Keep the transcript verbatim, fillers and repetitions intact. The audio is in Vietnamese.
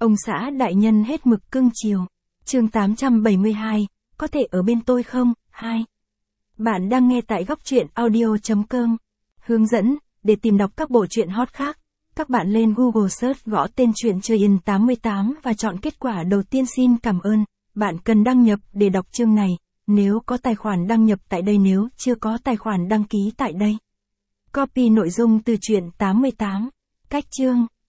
Ông xã đại nhân hết mực cưng chiều. Chương tám trăm bảy mươi hai, có thể ở bên tôi không? hai. Bạn đang nghe tại góc truyện audio chấm com. Hướng dẫn, để tìm đọc các bộ truyện hot khác, các bạn lên Google search gõ tên truyện Chơi In tám mươi tám và chọn kết quả đầu tiên. Xin cảm ơn. Bạn cần đăng nhập để đọc chương này, nếu có tài khoản đăng nhập tại đây, nếu chưa có tài khoản đăng ký tại đây. Copy nội dung từ truyện tám mươi tám. Cách chương.